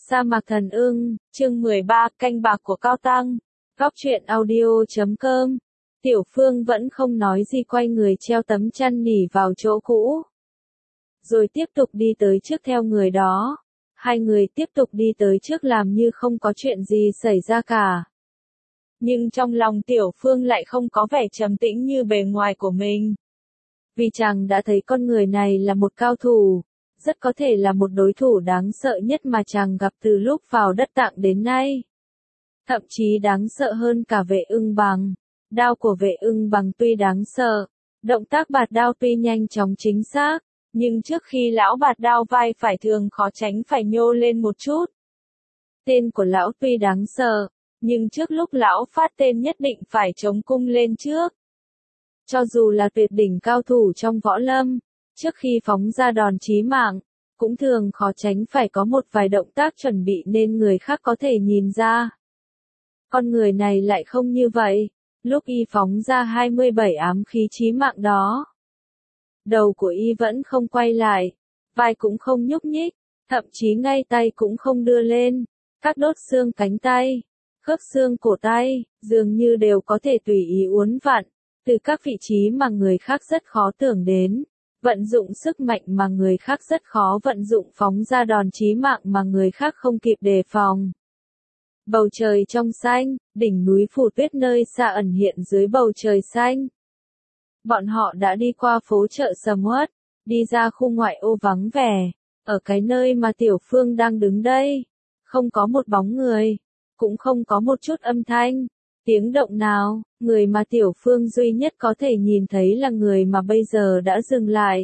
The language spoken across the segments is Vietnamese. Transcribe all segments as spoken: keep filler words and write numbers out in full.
Sa mạc thần ưng, chương mười ba, canh bạc của Cao Tăng. Góc truyện audio chấm com. Tiểu Phương vẫn không nói gì, quay người treo tấm chăn nỉ vào chỗ cũ. Rồi tiếp tục đi tới trước theo người đó. Hai người tiếp tục đi tới trước làm như không có chuyện gì xảy ra cả. Nhưng trong lòng Tiểu Phương lại không có vẻ trầm tĩnh như bề ngoài của mình. Vì chàng đã thấy con người này là một cao thủ. Rất có thể là một đối thủ đáng sợ nhất mà chàng gặp từ lúc vào đất Tạng đến nay. Thậm chí đáng sợ hơn cả Vệ Ưng Bằng. Đao của Vệ Ưng Bằng tuy đáng sợ, động tác bạt đao tuy nhanh chóng chính xác, nhưng trước khi lão bạt đao vai phải thường khó tránh phải nhô lên một chút. Tên của lão tuy đáng sợ, nhưng trước lúc lão phát tên nhất định phải chống cung lên trước. Cho dù là tuyệt đỉnh cao thủ trong võ lâm, trước khi phóng ra đòn chí mạng, cũng thường khó tránh phải có một vài động tác chuẩn bị nên người khác có thể nhìn ra. Con người này lại không như vậy, lúc y phóng ra hai mươi bảy ám khí chí mạng đó. Đầu của y vẫn không quay lại, vai cũng không nhúc nhích, thậm chí ngay tay cũng không đưa lên, các đốt xương cánh tay, khớp xương cổ tay, dường như đều có thể tùy ý uốn vặn, từ các vị trí mà người khác rất khó tưởng đến. Vận dụng sức mạnh mà người khác rất khó vận dụng, phóng ra đòn chí mạng mà người khác không kịp đề phòng. Bầu trời trong xanh, đỉnh núi phủ tuyết nơi xa ẩn hiện dưới bầu trời xanh. Bọn họ đã đi qua phố chợ sầm uất, đi ra khu ngoại ô vắng vẻ, ở cái nơi mà Tiểu Phương đang đứng đây. Không có một bóng người, cũng không có một chút âm thanh, tiếng động nào. Người mà Tiểu Phương duy nhất có thể nhìn thấy là người mà bây giờ đã dừng lại.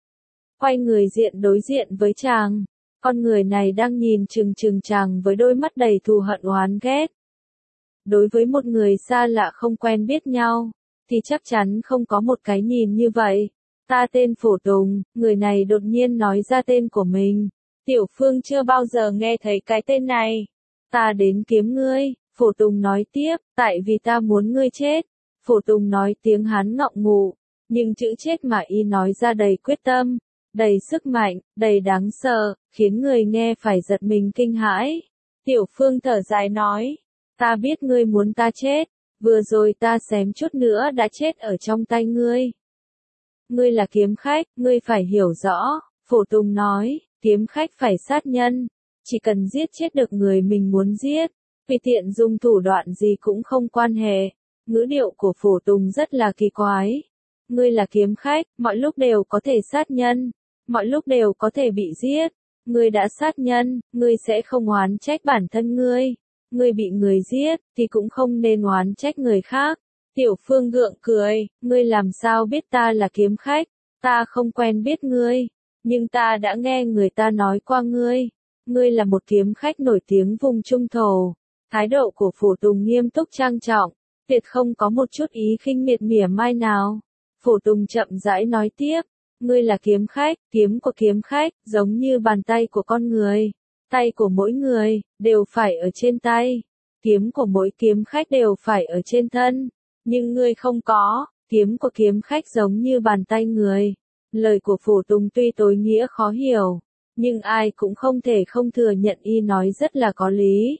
Quay người diện đối diện với chàng, con người này đang nhìn chừng chừng chàng với đôi mắt đầy thù hận oán ghét. Đối với một người xa lạ không quen biết nhau, thì chắc chắn không có một cái nhìn như vậy. Ta tên Phổ Tùng, người này đột nhiên nói ra tên của mình. Tiểu Phương chưa bao giờ nghe thấy cái tên này. Ta đến kiếm ngươi. Phổ Tùng nói tiếp, tại vì ta muốn ngươi chết. Phổ Tùng nói tiếng Hán ngọng ngụ, nhưng chữ chết mà y nói ra đầy quyết tâm, đầy sức mạnh, đầy đáng sợ, khiến người nghe phải giật mình kinh hãi. Tiểu Phương thở dài nói, ta biết ngươi muốn ta chết, vừa rồi ta xém chút nữa đã chết ở trong tay ngươi. Ngươi là kiếm khách, ngươi phải hiểu rõ. Phổ Tùng nói, kiếm khách phải sát nhân, chỉ cần giết chết được người mình muốn giết. Vì tiện dùng thủ đoạn gì cũng không quan hệ. Ngữ điệu của Phổ Tùng rất là kỳ quái. Ngươi là kiếm khách, mọi lúc đều có thể sát nhân, mọi lúc đều có thể bị giết. Ngươi đã sát nhân, ngươi sẽ không oán trách bản thân ngươi. Ngươi bị người giết, thì cũng không nên oán trách người khác. Tiểu Phương gượng cười, ngươi làm sao biết ta là kiếm khách? Ta không quen biết ngươi, nhưng ta đã nghe người ta nói qua ngươi. Ngươi là một kiếm khách nổi tiếng vùng Trung Thổ. Thái độ của Phổ Tùng nghiêm túc trang trọng, tuyệt không có một chút ý khinh miệt mỉa mai nào. Phổ Tùng chậm rãi nói tiếp, ngươi là kiếm khách, kiếm của kiếm khách, giống như bàn tay của con người. Tay của mỗi người, đều phải ở trên tay. Kiếm của mỗi kiếm khách đều phải ở trên thân. Nhưng ngươi không có, kiếm của kiếm khách giống như bàn tay người. Lời của Phổ Tùng tuy tối nghĩa khó hiểu, nhưng ai cũng không thể không thừa nhận y nói rất là có lý.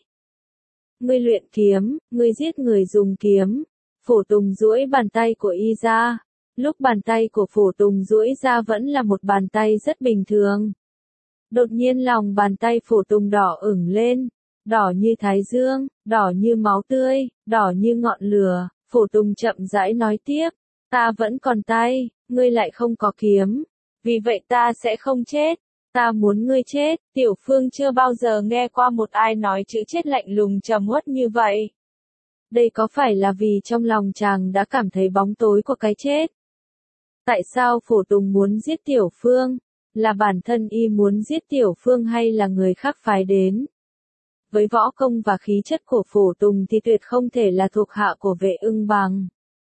Ngươi luyện kiếm, ngươi giết người dùng kiếm. Phổ Tùng duỗi bàn tay của y ra. Lúc bàn tay của Phổ Tùng duỗi ra vẫn là một bàn tay rất bình thường. Đột nhiên lòng bàn tay Phổ Tùng đỏ ửng lên, đỏ như thái dương, đỏ như máu tươi, đỏ như ngọn lửa. Phổ Tùng chậm rãi nói tiếp, ta vẫn còn tay, ngươi lại không có kiếm. Vì vậy ta sẽ không chết. Ta muốn ngươi chết. Tiểu Phương chưa bao giờ nghe qua một ai nói chữ chết lạnh lùng trầm uất như vậy. Đây có phải là vì trong lòng chàng đã cảm thấy bóng tối của cái chết? Tại sao Phổ Tùng muốn giết Tiểu Phương? Là bản thân y muốn giết Tiểu Phương hay là người khác phái đến? Với võ công và khí chất của Phổ Tùng thì tuyệt không thể là thuộc hạ của Vệ Ưng Bằng.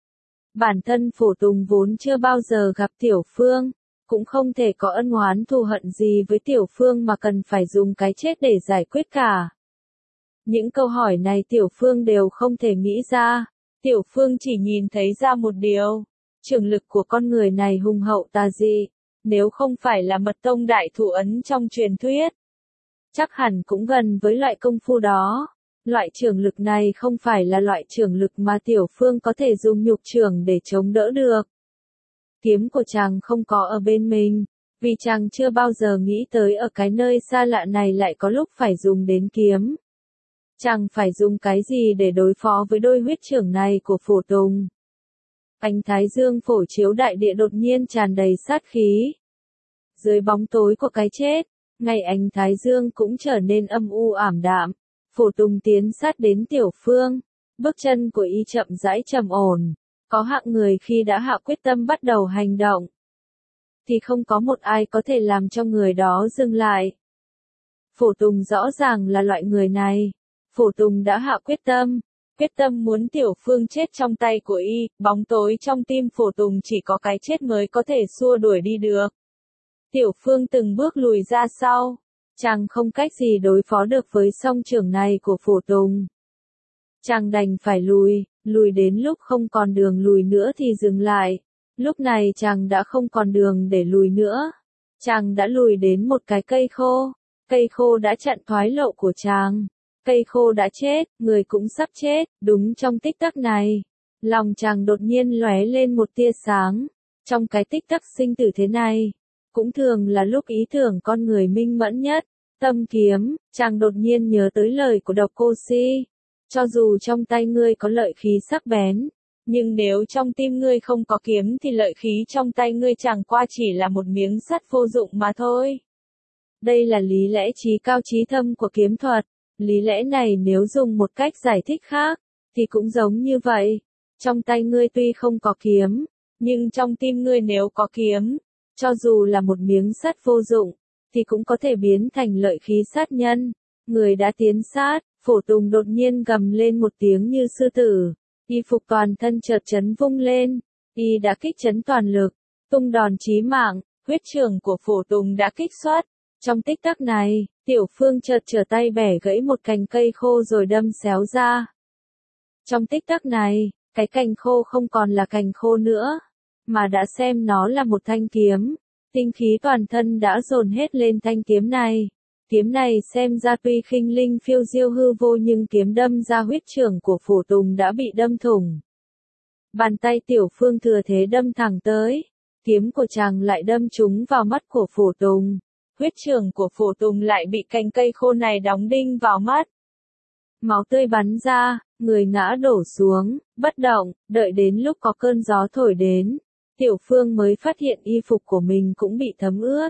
Bản thân Phổ Tùng vốn chưa bao giờ gặp Tiểu Phương, cũng không thể có ân oán thù hận gì với Tiểu Phương mà cần phải dùng cái chết để giải quyết cả. Những câu hỏi này Tiểu Phương đều không thể nghĩ ra. Tiểu Phương chỉ nhìn thấy ra một điều, trường lực của con người này hùng hậu tà dị, nếu không phải là mật tông đại thủ ấn trong truyền thuyết, chắc hẳn cũng gần với loại công phu đó. Loại trường lực này không phải là loại trường lực mà Tiểu Phương có thể dùng nhục trường để chống đỡ được. Kiếm của chàng không có ở bên mình, vì chàng chưa bao giờ nghĩ tới ở cái nơi xa lạ này lại có lúc phải dùng đến kiếm. Chàng phải dùng cái gì để đối phó với đôi huyết trưởng này của Phổ Tùng? Ánh thái dương phổ chiếu đại địa đột nhiên tràn đầy sát khí. Dưới bóng tối của cái chết, ngày ánh thái dương cũng trở nên âm u ảm đạm. Phổ Tùng tiến sát đến Tiểu Phương, bước chân của y chậm rãi trầm ổn. Có hạng người khi đã hạ quyết tâm bắt đầu hành động, thì không có một ai có thể làm cho người đó dừng lại. Phổ Tùng rõ ràng là loại người này. Phổ Tùng đã hạ quyết tâm, quyết tâm muốn Tiểu Phương chết trong tay của y, bóng tối trong tim Phổ Tùng chỉ có cái chết mới có thể xua đuổi đi được. Tiểu Phương từng bước lùi ra sau, chàng không cách gì đối phó được với song trưởng này của Phổ Tùng. Chàng đành phải lùi, lùi đến lúc không còn đường lùi nữa thì dừng lại. Lúc này chàng đã không còn đường để lùi nữa. Chàng đã lùi đến một cái cây khô. Cây khô đã chặn thoái lộ của chàng. Cây khô đã chết, người cũng sắp chết. Đúng trong tích tắc này, lòng chàng đột nhiên lóe lên một tia sáng. Trong cái tích tắc sinh tử thế này, cũng thường là lúc ý tưởng con người minh mẫn nhất. Tâm kiếm, chàng đột nhiên nhớ tới lời của Độc Cô Si. Cho dù trong tay ngươi có lợi khí sắc bén, nhưng nếu trong tim ngươi không có kiếm thì lợi khí trong tay ngươi chẳng qua chỉ là một miếng sắt vô dụng mà thôi. Đây là lý lẽ trí cao trí thâm của kiếm thuật. Lý lẽ này nếu dùng một cách giải thích khác, thì cũng giống như vậy. Trong tay ngươi tuy không có kiếm, nhưng trong tim ngươi nếu có kiếm, cho dù là một miếng sắt vô dụng, thì cũng có thể biến thành lợi khí sát nhân. Người đã tiến sát, Phổ Tùng đột nhiên gầm lên một tiếng như sư tử. Y phục toàn thân chợt chấn vung lên. Y đã kích chấn toàn lực, tung đòn chí mạng, huyết trường của Phổ Tùng đã kích xoát. Trong tích tắc này, Tiểu Phương chợt trở tay bẻ gãy một cành cây khô rồi đâm xéo ra. Trong tích tắc này, cái cành khô không còn là cành khô nữa, mà đã xem nó là một thanh kiếm. Tinh khí toàn thân đã dồn hết lên thanh kiếm này. Kiếm này xem ra tuy khinh linh phiêu diêu hư vô nhưng kiếm đâm ra huyết trưởng của Phổ Tùng đã bị đâm thủng. Bàn tay Tiểu Phương thừa thế đâm thẳng tới. Kiếm của chàng lại đâm trúng vào mắt của Phổ Tùng. Huyết trưởng của Phổ Tùng lại bị cành cây khô này đóng đinh vào mắt. Máu tươi bắn ra, người ngã đổ xuống, bất động, đợi đến lúc có cơn gió thổi đến. Tiểu Phương mới phát hiện y phục của mình cũng bị thấm ướt.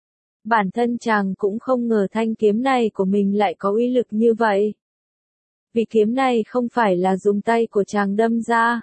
Bản thân chàng cũng không ngờ thanh kiếm này của mình lại có uy lực như vậy. Vì kiếm này không phải là dùng tay của chàng đâm ra,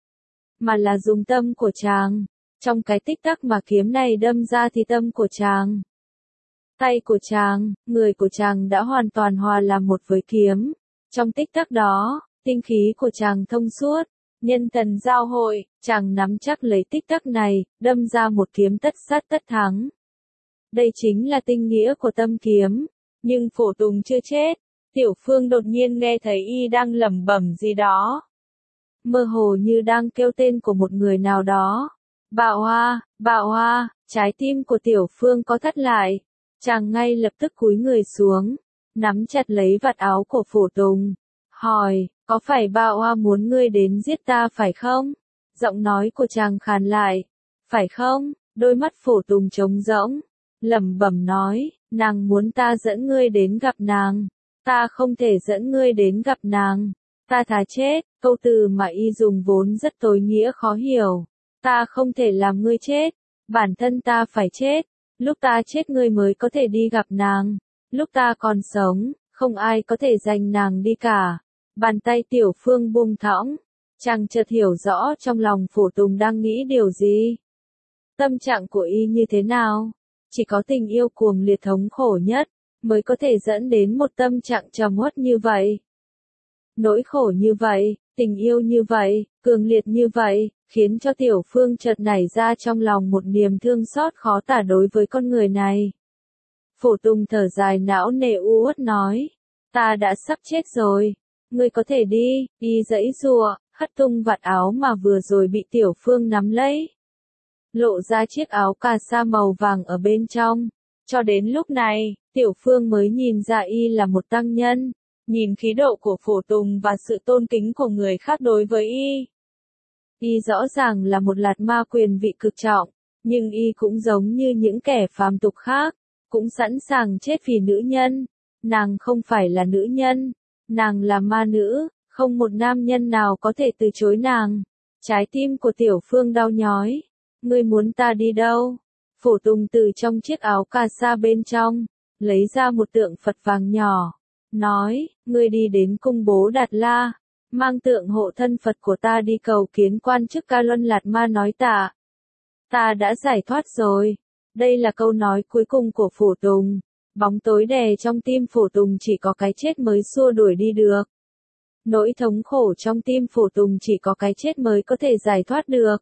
mà là dùng tâm của chàng. Trong cái tích tắc mà kiếm này đâm ra thì tâm của chàng, tay của chàng, người của chàng đã hoàn toàn hòa làm một với kiếm. Trong tích tắc đó, tinh khí của chàng thông suốt, nhân thần giao hội, chàng nắm chắc lấy tích tắc này, đâm ra một kiếm tất sát tất thắng. Đây chính là tinh nghĩa của tâm kiếm. Nhưng Phổ Tùng chưa chết. Tiểu Phương đột nhiên nghe thấy y đang lẩm bẩm gì đó. Mơ hồ như đang kêu tên của một người nào đó. Bạo Hoa, Bạo Hoa, trái tim của Tiểu Phương có thắt lại. Chàng ngay lập tức cúi người xuống, nắm chặt lấy vạt áo của Phổ Tùng. Hỏi, có phải Bạo Hoa muốn ngươi đến giết ta phải không? Giọng nói của chàng khàn lại. Phải không? Đôi mắt Phổ Tùng trống rỗng, lẩm bẩm nói, nàng muốn ta dẫn ngươi đến gặp nàng. Ta không thể dẫn ngươi đến gặp nàng. Ta thà chết. Câu từ mà y dùng vốn rất tối nghĩa khó hiểu. Ta không thể làm ngươi chết. Bản thân ta phải chết. Lúc ta chết ngươi mới có thể đi gặp nàng. Lúc ta còn sống, không ai có thể giành nàng đi cả. Bàn tay Tiểu Phương buông thõng. Chàng chợt hiểu rõ trong lòng Phổ Tùng đang nghĩ điều gì. Tâm trạng của y như thế nào? Chỉ có tình yêu cuồng liệt thống khổ nhất, mới có thể dẫn đến một tâm trạng trầm uất như vậy. Nỗi khổ như vậy, tình yêu như vậy, cường liệt như vậy, khiến cho Tiểu Phương chợt nảy ra trong lòng một niềm thương xót khó tả đối với con người này. Phổ Tùng thở dài não nề u uất nói, ta đã sắp chết rồi, ngươi có thể đi. Y giãy giụa, hất tung vạt áo mà vừa rồi bị Tiểu Phương nắm lấy, lộ ra chiếc áo cà sa màu vàng ở bên trong. Cho đến lúc này, Tiểu Phương mới nhìn ra y là một tăng nhân, nhìn khí độ của Phổ Tùng và sự tôn kính của người khác đối với y. Y rõ ràng là một lạt ma quyền vị cực trọng, nhưng y cũng giống như những kẻ phàm tục khác, cũng sẵn sàng chết vì nữ nhân. Nàng không phải là nữ nhân, nàng là ma nữ, không một nam nhân nào có thể từ chối nàng. Trái tim của Tiểu Phương đau nhói. Ngươi muốn ta đi đâu? Phổ Tùng từ trong chiếc áo cà sa bên trong, lấy ra một tượng Phật vàng nhỏ, nói, ngươi đi đến cung Bố Đạt La, mang tượng hộ thân Phật của ta đi cầu kiến quan chức Ca Luân Lạt Ma nói tạ. Ta đã giải thoát rồi. Đây là câu nói cuối cùng của Phổ Tùng. Bóng tối đè trong tim Phổ Tùng chỉ có cái chết mới xua đuổi đi được. Nỗi thống khổ trong tim Phổ Tùng chỉ có cái chết mới có thể giải thoát được.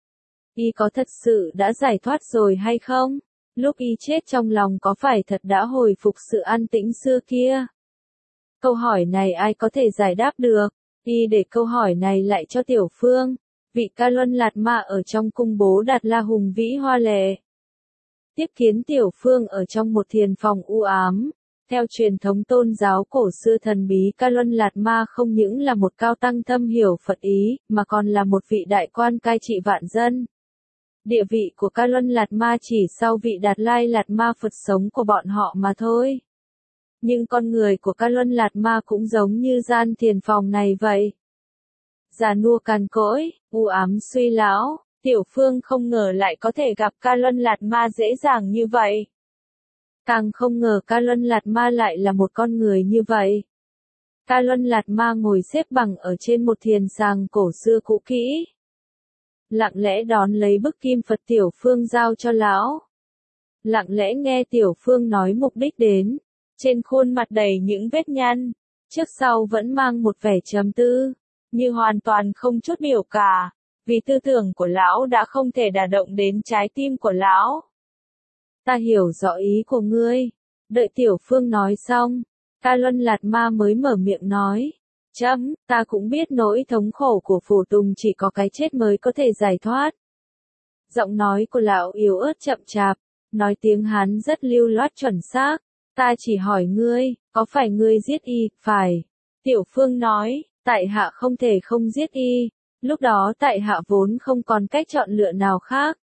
Y có thật sự đã giải thoát rồi hay không? Lúc y chết trong lòng có phải thật đã hồi phục sự an tĩnh xưa kia? Câu hỏi này ai có thể giải đáp được? Y để câu hỏi này lại cho Tiểu Phương. Vị Ca Luân Lạt Ma ở trong cung Bố Đạt La hùng vĩ hoa lệ. Tiếp kiến Tiểu Phương ở trong một thiền phòng u ám. Theo truyền thống tôn giáo cổ xưa, thần bí Ca Luân Lạt Ma không những là một cao tăng thâm hiểu Phật ý, mà còn là một vị đại quan cai trị vạn dân. Địa vị của Ca Luân Lạt Ma chỉ sau vị Đạt Lai Lạt Ma Phật sống của bọn họ mà thôi. Nhưng con người của Ca Luân Lạt Ma cũng giống như gian thiền phòng này vậy. Già nua cằn cỗi, u ám suy lão, Tiểu Phương không ngờ lại có thể gặp Ca Luân Lạt Ma dễ dàng như vậy. Càng không ngờ Ca Luân Lạt Ma lại là một con người như vậy. Ca Luân Lạt Ma ngồi xếp bằng ở trên một thiền sàng cổ xưa cũ kỹ. Lặng lẽ đón lấy bức kim Phật Tiểu Phương giao cho lão. Lặng lẽ nghe Tiểu Phương nói mục đích đến. Trên khuôn mặt đầy những vết nhăn, trước sau vẫn mang một vẻ trầm tư, như hoàn toàn không chút biểu cả, vì tư tưởng của lão đã không thể đả động đến trái tim của lão. Ta hiểu rõ ý của ngươi. Đợi Tiểu Phương nói xong, Ca Luân Lạt Ma mới mở miệng nói. Chấm, ta cũng biết nỗi thống khổ của Phổ Tùng chỉ có cái chết mới có thể giải thoát. Giọng nói của lão yếu ớt chậm chạp, nói tiếng Hán rất lưu loát chuẩn xác. Ta chỉ hỏi ngươi, có phải ngươi giết y? Phải. Tiểu Phương nói, tại hạ không thể không giết y. Lúc đó tại hạ vốn không còn cách chọn lựa nào khác.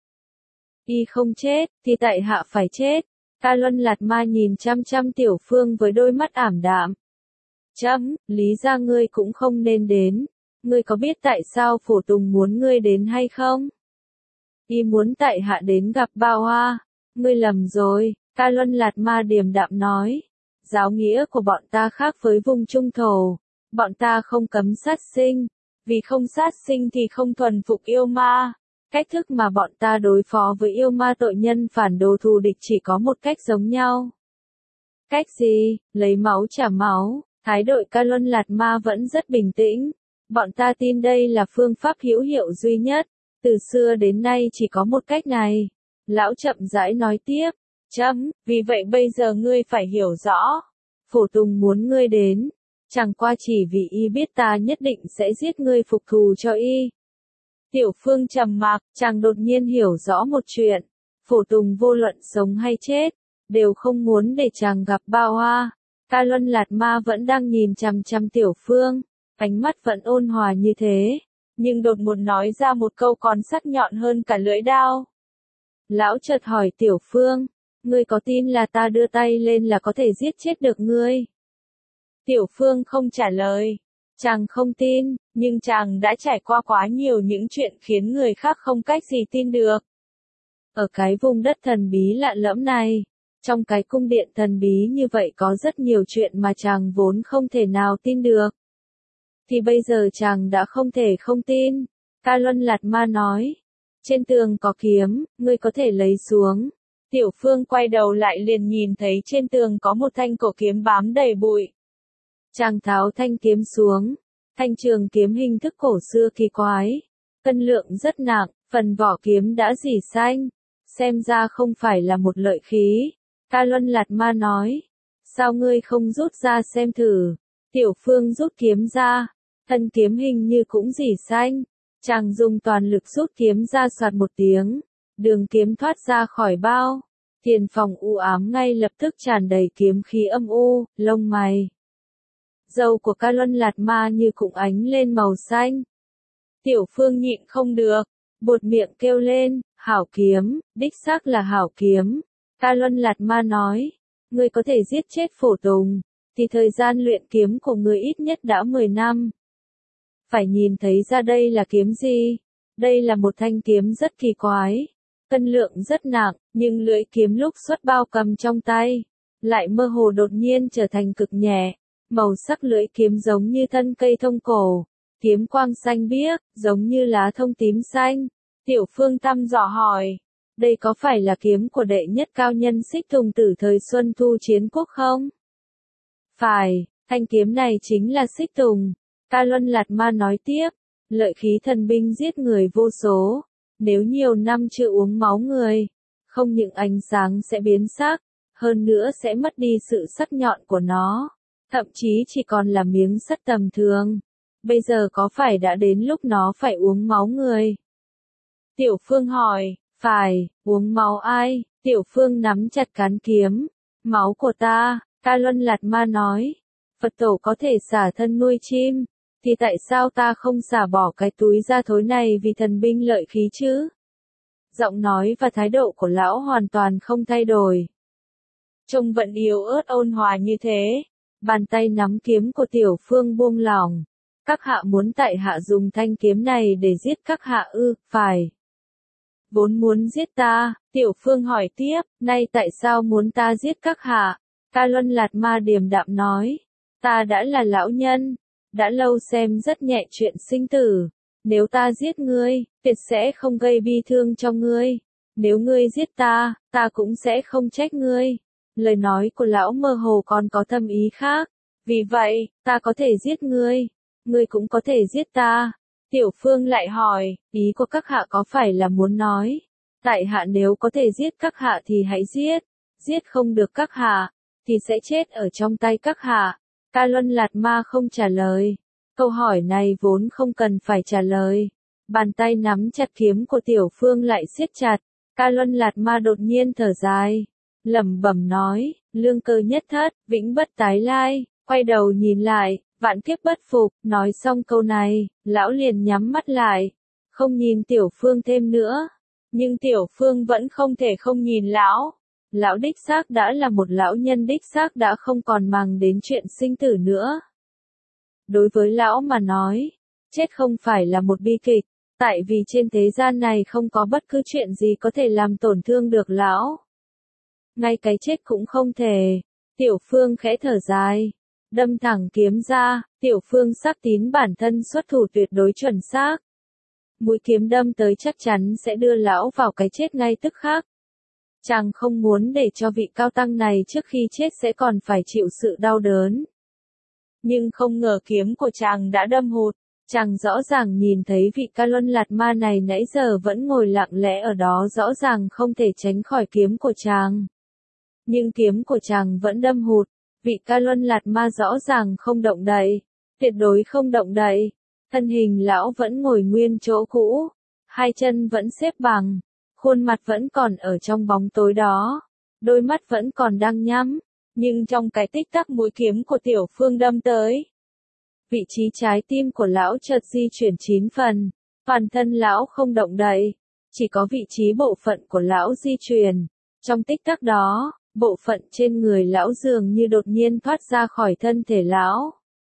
Y không chết, thì tại hạ phải chết. Ca Luân Lạt Ma nhìn chăm chăm Tiểu Phương với đôi mắt ảm đạm. Chấm, lý ra ngươi cũng không nên đến. Ngươi có biết tại sao Phổ Tùng muốn ngươi đến hay không? Y muốn tại hạ đến gặp Ba Hoa. Ngươi lầm rồi. Ca Luân Lạt Ma điềm đạm nói. Giáo nghĩa của bọn ta khác với vùng trung thổ. Bọn ta không cấm sát sinh. Vì không sát sinh thì không thuần phục yêu ma. Cách thức mà bọn ta đối phó với yêu ma tội nhân phản đồ thù địch chỉ có một cách giống nhau. Cách gì? Lấy máu trả máu. Thái độ Ca Luân Lạt Ma vẫn rất bình tĩnh. Bọn ta tin đây là phương pháp hữu hiệu duy nhất. Từ xưa đến nay chỉ có một cách này. Lão chậm rãi nói tiếp. Chấm, vì vậy bây giờ ngươi phải hiểu rõ. Phổ Tùng muốn ngươi đến. Chẳng qua chỉ vì y biết ta nhất định sẽ giết ngươi phục thù cho y. Tiểu Phương trầm mặc, chàng đột nhiên hiểu rõ một chuyện. Phổ Tùng vô luận sống hay chết, đều không muốn để chàng gặp Ba Hoa. Ca Luân Lạt Ma vẫn đang nhìn chằm chằm Tiểu Phương, ánh mắt vẫn ôn hòa như thế, nhưng đột ngột nói ra một câu còn sắc nhọn hơn cả lưỡi dao. Lão chợt hỏi Tiểu Phương, ngươi có tin là ta đưa tay lên là có thể giết chết được ngươi? Tiểu Phương không trả lời. Chàng không tin, nhưng chàng đã trải qua quá nhiều những chuyện khiến người khác không cách gì tin được. Ở cái vùng đất thần bí lạ lẫm này, trong cái cung điện thần bí như vậy có rất nhiều chuyện mà chàng vốn không thể nào tin được. Thì bây giờ chàng đã không thể không tin. Ca Luân Lạt Ma nói. Trên tường có kiếm, ngươi có thể lấy xuống. Tiểu Phương quay đầu lại liền nhìn thấy trên tường có một thanh cổ kiếm bám đầy bụi. Chàng tháo thanh kiếm xuống. Thanh trường kiếm hình thức cổ xưa kỳ quái. Cân lượng rất nặng, phần vỏ kiếm đã rỉ xanh. Xem ra không phải là một lợi khí. Ca Luân Lạt Ma nói. Sao ngươi không rút ra xem thử? Tiểu Phương rút kiếm ra. Thân kiếm hình như cũng rỉ xanh. Chàng dùng toàn lực rút kiếm ra, soạt một tiếng. Đường kiếm thoát ra khỏi bao. Tiền phòng u ám ngay lập tức tràn đầy kiếm khí âm u, lông mày. Râu của Ca Luân Lạt Ma như cũng ánh lên màu xanh. Tiểu Phương nhịn không được, buột miệng kêu lên, hảo kiếm, đích xác là hảo kiếm. Ca Luân Lạt Ma nói, ngươi có thể giết chết Phổ Tùng, thì thời gian luyện kiếm của ngươi ít nhất đã mười năm. Phải nhìn thấy ra đây là kiếm gì? Đây là một thanh kiếm rất kỳ quái, cân lượng rất nặng, nhưng lưỡi kiếm lúc xuất bao cầm trong tay, lại mơ hồ đột nhiên trở thành cực nhẹ. Màu sắc lưỡi kiếm giống như thân cây thông cổ, kiếm quang xanh biếc, giống như lá thông tím xanh. Tiểu Phương thăm dò hỏi, đây có phải là kiếm của đệ nhất cao nhân Xích Tùng Tử thời Xuân Thu Chiến Quốc không? Phải, thanh kiếm này chính là Xích Tùng. Ca Luân Lạt Ma nói tiếp, lợi khí thần binh giết người vô số, nếu nhiều năm chưa uống máu người, không những ánh sáng sẽ biến sắc, hơn nữa sẽ mất đi sự sắc nhọn của nó, thậm chí chỉ còn là miếng sắt tầm thường. Bây giờ có phải đã đến lúc nó phải uống máu người? Tiểu Phương hỏi, phải, uống máu ai? Tiểu Phương nắm chặt cán kiếm, máu của ta. Ca Luân Lạt Ma nói, Phật tổ có thể xả thân nuôi chim, thì tại sao ta không xả bỏ cái túi da thối này vì thần binh lợi khí chứ? Giọng nói và thái độ của lão hoàn toàn không thay đổi. Trông vẫn yếu ớt ôn hòa như thế. Bàn tay nắm kiếm của Tiểu Phương buông lỏng. Các hạ muốn tại hạ dùng thanh kiếm này để giết các hạ ư? Phải. Vốn muốn giết ta, Tiểu Phương hỏi tiếp, nay tại sao muốn ta giết các hạ? Ca Luân Lạt Ma điềm đạm nói, ta đã là lão nhân, đã lâu xem rất nhẹ chuyện sinh tử. Nếu ta giết ngươi, tuyệt sẽ không gây bi thương cho ngươi. Nếu ngươi giết ta, ta cũng sẽ không trách ngươi. Lời nói của lão mơ hồ còn có thâm ý khác. Vì vậy, ta có thể giết ngươi, ngươi cũng có thể giết ta. Tiểu Phương lại hỏi, ý của các hạ có phải là muốn nói, tại hạ nếu có thể giết các hạ thì hãy giết, giết không được các hạ, thì sẽ chết ở trong tay các hạ. Ca Luân Lạt Ma không trả lời. Câu hỏi này vốn không cần phải trả lời. Bàn tay nắm chặt kiếm của Tiểu Phương lại siết chặt. Ca Luân Lạt Ma đột nhiên thở dài, lẩm bẩm nói, lương cơ nhất thất, vĩnh bất tái lai. Quay đầu nhìn lại, vạn kiếp bất phục. Nói xong câu này, lão liền nhắm mắt lại, không nhìn Tiểu Phương thêm nữa. Nhưng Tiểu Phương vẫn không thể không nhìn lão. Lão đích xác đã là một lão nhân, đích xác đã không còn màng đến chuyện sinh tử nữa. Đối với lão mà nói, chết không phải là một bi kịch, tại vì trên thế gian này không có bất cứ chuyện gì có thể làm tổn thương được lão. Ngay cái chết cũng không thể. Tiểu Phương khẽ thở dài, đâm thẳng kiếm ra. Tiểu Phương xác tín bản thân xuất thủ tuyệt đối chuẩn xác. Mũi kiếm đâm tới chắc chắn sẽ đưa lão vào cái chết ngay tức khắc. Chàng không muốn để cho vị cao tăng này trước khi chết sẽ còn phải chịu sự đau đớn. Nhưng không ngờ kiếm của chàng đã đâm hụt. Chàng rõ ràng nhìn thấy vị Ca Luân Lạt Ma này nãy giờ vẫn ngồi lặng lẽ ở đó, rõ ràng không thể tránh khỏi kiếm của chàng. Nhưng kiếm của chàng vẫn đâm hụt. Vị Ca Luân Lạt Ma rõ ràng không động đậy, tuyệt đối không động đậy. Thân hình lão vẫn ngồi nguyên chỗ cũ, hai chân vẫn xếp bằng, khuôn mặt vẫn còn ở trong bóng tối đó, đôi mắt vẫn còn đang nhắm, nhưng trong cái tích tắc mũi kiếm của Tiểu Phương đâm tới, vị trí trái tim của lão chợt di chuyển chín phần, toàn thân lão không động đậy, chỉ có vị trí bộ phận của lão di chuyển. Trong tích tắc đó, bộ phận trên người lão dường như đột nhiên thoát ra khỏi thân thể lão.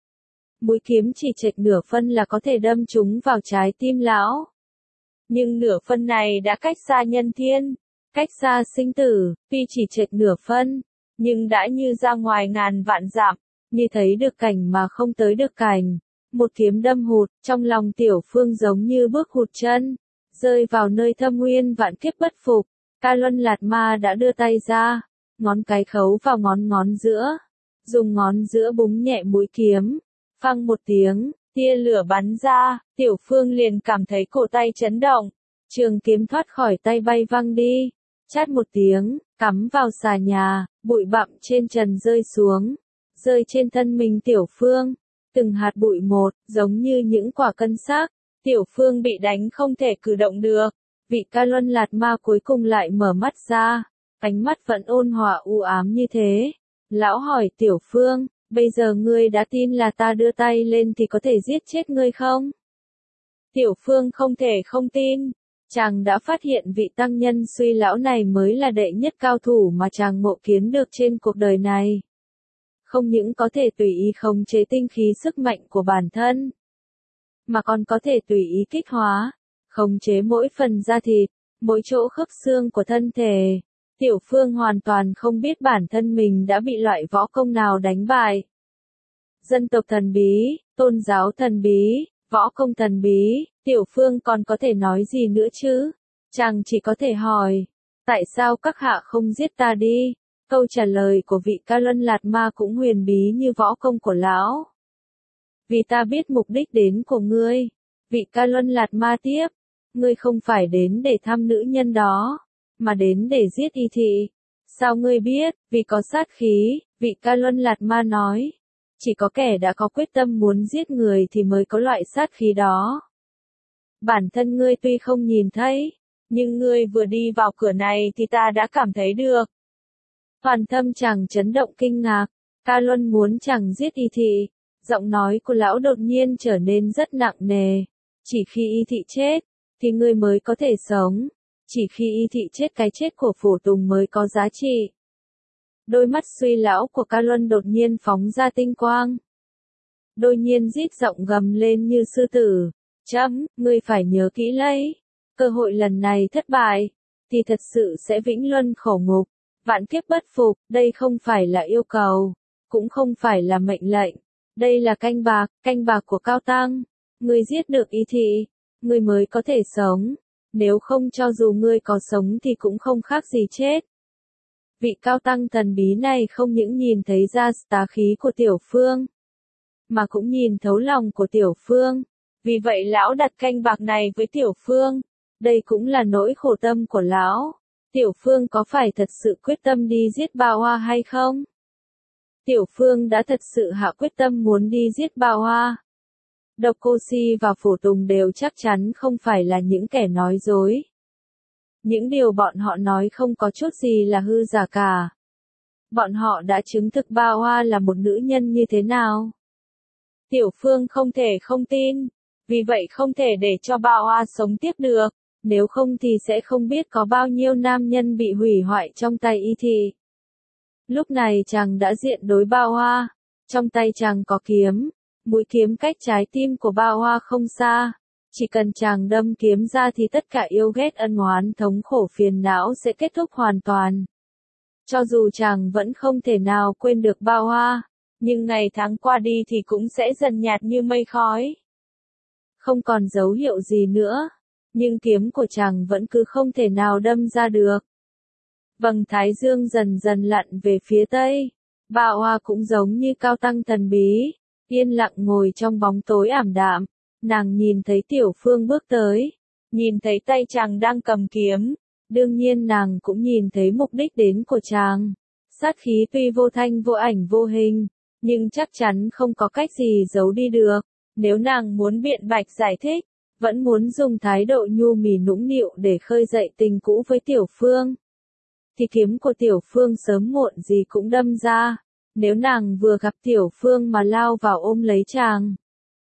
Mũi kiếm chỉ chệch nửa phân là có thể đâm trúng vào trái tim lão. Nhưng nửa phân này đã cách xa nhân thiên, cách xa sinh tử, tuy chỉ chệch nửa phân, nhưng đã như ra ngoài ngàn vạn dặm, như thấy được cảnh mà không tới được cảnh. Một kiếm đâm hụt, trong lòng Tiểu Phương giống như bước hụt chân, rơi vào nơi thâm nguyên vạn kiếp bất phục. Ca Luân Lạt Ma đã đưa tay ra, ngón cái khấu vào ngón ngón giữa, dùng ngón giữa búng nhẹ mũi kiếm, phăng một tiếng, tia lửa bắn ra. Tiểu Phương liền cảm thấy cổ tay chấn động, trường kiếm thoát khỏi tay bay văng đi, chát một tiếng, cắm vào xà nhà, bụi bặm trên trần rơi xuống, rơi trên thân mình Tiểu Phương, từng hạt bụi một, giống như những quả cân xác. Tiểu Phương bị đánh không thể cử động được. Vị Ca Luân Lạt Ma cuối cùng lại mở mắt ra, ánh mắt vẫn ôn hòa u ám như thế. Lão hỏi Tiểu Phương, bây giờ ngươi đã tin là ta đưa tay lên thì có thể giết chết ngươi không? Tiểu Phương không thể không tin. Chàng đã phát hiện vị tăng nhân Suy lão này mới là đệ nhất cao thủ mà chàng ngộ kiến được trên cuộc đời này. Không những có thể tùy ý khống chế tinh khí sức mạnh của bản thân, mà còn có thể tùy ý kích hóa, khống chế mỗi phần da thịt, mỗi chỗ khớp xương của thân thể. Tiểu Phương hoàn toàn không biết bản thân mình đã bị loại võ công nào đánh bại. Dân tộc thần bí, tôn giáo thần bí, võ công thần bí, Tiểu Phương còn có thể nói gì nữa chứ? Chàng chỉ có thể hỏi, tại sao các hạ không giết ta đi? Câu trả lời của vị Ca Luân Lạt Ma cũng huyền bí như võ công của lão. Vì ta biết mục đích đến của ngươi. Vị Ca Luân Lạt Ma tiếp, ngươi không phải đến để thăm nữ nhân đó, mà đến để giết Y Thị. Sao ngươi biết? Vì có sát khí, vị Ca Luân Lạt Ma nói. Chỉ có kẻ đã có quyết tâm muốn giết người thì mới có loại sát khí đó. Bản thân ngươi tuy không nhìn thấy, nhưng ngươi vừa đi vào cửa này thì ta đã cảm thấy được. Toàn tâm chàng chấn động kinh ngạc, Ca Luân muốn chàng giết Y Thị. Giọng nói của lão đột nhiên trở nên rất nặng nề. Chỉ khi Y Thị chết, thì ngươi mới có thể sống. Chỉ khi Y Thị chết cái chết của Phổ Tùng mới có giá trị. Đôi mắt Suy lão của Ca Luân đột nhiên phóng ra tinh quang. Đột nhiên rít giọng gầm lên như sư tử. Chấm, ngươi phải nhớ kỹ lấy. Cơ hội lần này thất bại, thì thật sự sẽ vĩnh luân khổ ngục. Vạn kiếp bất phục, đây không phải là yêu cầu, cũng không phải là mệnh lệnh. Đây là canh bạc, canh bạc của Cao Tăng. Ngươi giết được Y Thị, ngươi mới có thể sống. Nếu không cho dù ngươi có sống thì cũng không khác gì chết. Vị Cao Tăng thần bí này không những nhìn thấy ra tà khí của Tiểu Phương, mà cũng nhìn thấu lòng của Tiểu Phương. Vì vậy lão đặt canh bạc này với Tiểu Phương. Đây cũng là nỗi khổ tâm của lão. Tiểu Phương có phải thật sự quyết tâm đi giết Ba Hoa hay không? Tiểu Phương đã thật sự hạ quyết tâm muốn đi giết Ba Hoa. Độc Cô Si và Phổ Tùng đều chắc chắn không phải là những kẻ nói dối. Những điều bọn họ nói không có chút gì là hư giả cả. Bọn họ đã chứng thực Ba Hoa là một nữ nhân như thế nào. Tiểu Phương không thể không tin. Vì vậy không thể để cho Ba Hoa sống tiếp được. Nếu không thì sẽ không biết có bao nhiêu nam nhân bị hủy hoại trong tay Y Thị. Lúc này chàng đã diện đối Ba Hoa. Trong tay chàng có kiếm. Mũi kiếm cách trái tim của Ba Hoa không xa. Chỉ cần chàng đâm kiếm ra thì tất cả yêu ghét ân oán thống khổ phiền não sẽ kết thúc hoàn toàn. Cho dù chàng vẫn không thể nào quên được Ba Hoa, nhưng ngày tháng qua đi thì cũng sẽ dần nhạt như mây khói. Không còn dấu hiệu gì nữa, nhưng kiếm của chàng vẫn cứ không thể nào đâm ra được. Vầng thái dương dần dần lặn về phía tây. Ba Hoa cũng giống như Cao Tăng thần bí, yên lặng ngồi trong bóng tối ảm đạm. Nàng nhìn thấy Tiểu Phương bước tới, nhìn thấy tay chàng đang cầm kiếm, đương nhiên nàng cũng nhìn thấy mục đích đến của chàng. Sát khí tuy vô thanh vô ảnh vô hình, nhưng chắc chắn không có cách gì giấu đi được. Nếu nàng muốn biện bạch giải thích, vẫn muốn dùng thái độ nhu mì nũng nịu để khơi dậy tình cũ với Tiểu Phương, thì kiếm của Tiểu Phương sớm muộn gì cũng đâm ra. Nếu nàng vừa gặp Tiểu Phương mà lao vào ôm lấy chàng,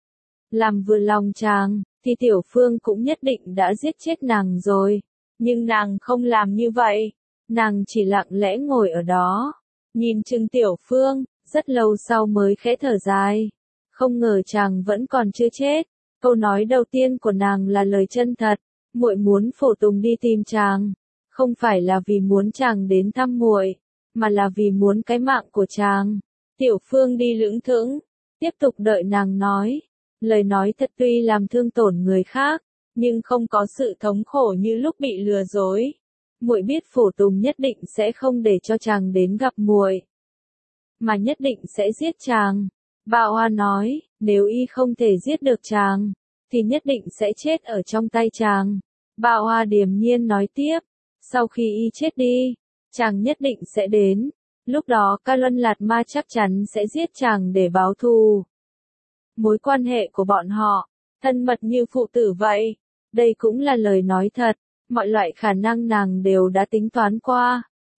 làm vừa lòng chàng, thì Tiểu Phương cũng nhất định đã giết chết nàng rồi. Nhưng nàng không làm như vậy. Nàng chỉ lặng lẽ ngồi ở đó, nhìn chừng Tiểu Phương, rất lâu sau mới khẽ thở dài. Không ngờ chàng vẫn còn chưa chết. Câu nói đầu tiên của nàng là lời chân thật. Muội muốn Phổ Tùng đi tìm chàng, không phải là vì muốn chàng đến thăm muội, mà là vì muốn cái mạng của chàng. Tiểu Phương đi lững thững, tiếp tục đợi nàng nói. Lời nói thật tuy làm thương tổn người khác, nhưng không có sự thống khổ như lúc bị lừa dối. Muội biết Phổ Tùng nhất định sẽ không để cho chàng đến gặp muội, mà nhất định sẽ giết chàng. Ba Hoa nói, nếu y không thể giết được chàng, thì nhất định sẽ chết ở trong tay chàng. Ba Hoa điềm nhiên nói tiếp, sau khi y chết đi, chàng nhất định sẽ đến. Lúc đó Ca Luân Lạt Ma chắc chắn sẽ giết chàng để báo thù. Mối quan hệ của bọn họ, thân mật như phụ tử vậy. Đây cũng là lời nói thật, mọi loại khả năng nàng đều đã tính toán qua.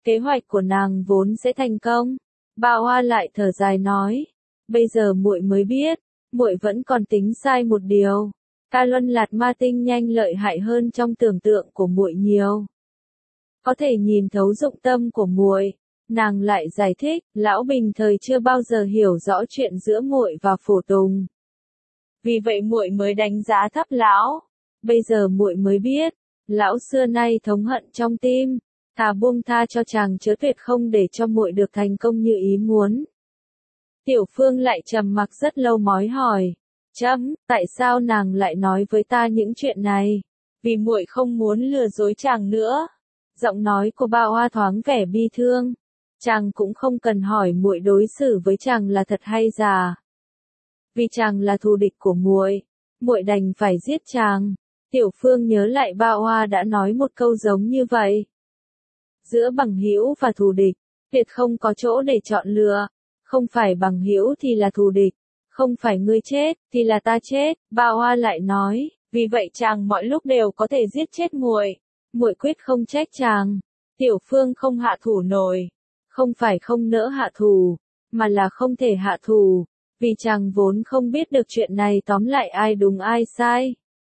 Kế hoạch của nàng vốn sẽ thành công. Bạo Hoa lại thở dài nói, bây giờ muội mới biết, muội vẫn còn tính sai một điều. Ta Luân Lạt Ma Tinh nhanh lợi hại hơn trong tưởng tượng của muội nhiều. Có thể nhìn thấu dụng tâm của muội. Nàng lại giải thích, lão bình thời chưa bao giờ hiểu rõ chuyện giữa muội và Phổ Tùng. Vì vậy muội mới đánh giá thấp lão. Bây giờ muội mới biết, lão xưa nay thống hận trong tim, thà buông tha cho chàng chớ tuyệt không để cho muội được thành công như ý muốn. Tiểu Phương lại trầm mặc rất lâu mói hỏi, chấm, tại sao nàng lại nói với ta những chuyện này? Vì muội không muốn lừa dối chàng nữa. Giọng nói của Bạo Hoa thoáng vẻ bi thương. Chàng cũng không cần hỏi muội đối xử với chàng là thật hay giả. Vì chàng là thù địch của muội, muội đành phải giết chàng. Tiểu Phương nhớ lại Bạo Hoa đã nói một câu giống như vậy. Giữa bằng hữu và thù địch, tuyệt không có chỗ để chọn lựa. Không phải bằng hữu thì là thù địch, không phải ngươi chết thì là ta chết. Bạo Hoa lại nói, vì vậy chàng mọi lúc đều có thể giết chết muội. Muội quyết không trách chàng. Tiểu Phương không hạ thủ nổi. Không phải không nỡ hạ thủ, mà là không thể hạ thủ, vì chàng vốn không biết được chuyện này tóm lại ai đúng ai sai.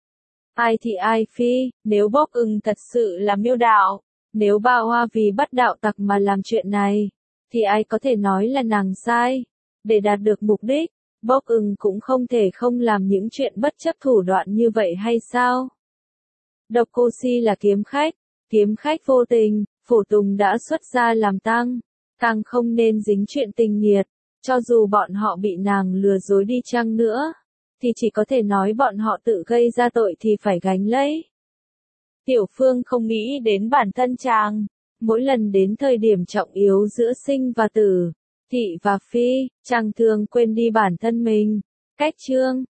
Ai thì ai phi, nếu Bốc Ưng thật sự là miêu đạo, nếu Bạo Hoa vì bắt đạo tặc mà làm chuyện này, thì ai có thể nói là nàng sai. Để đạt được mục đích, Bốc Ưng cũng không thể không làm những chuyện bất chấp thủ đoạn như vậy hay sao? Độc Cô Si là kiếm khách, kiếm khách vô tình, Phổ Tùng đã xuất gia làm tăng. Tăng không nên dính chuyện tình nghiệt, cho dù bọn họ bị nàng lừa dối đi chăng nữa, thì chỉ có thể nói bọn họ tự gây ra tội thì phải gánh lấy. Tiểu Phương không nghĩ đến bản thân chàng, mỗi lần đến thời điểm trọng yếu giữa sinh và tử, thị và phi, chàng thường quên đi bản thân mình. Cách chương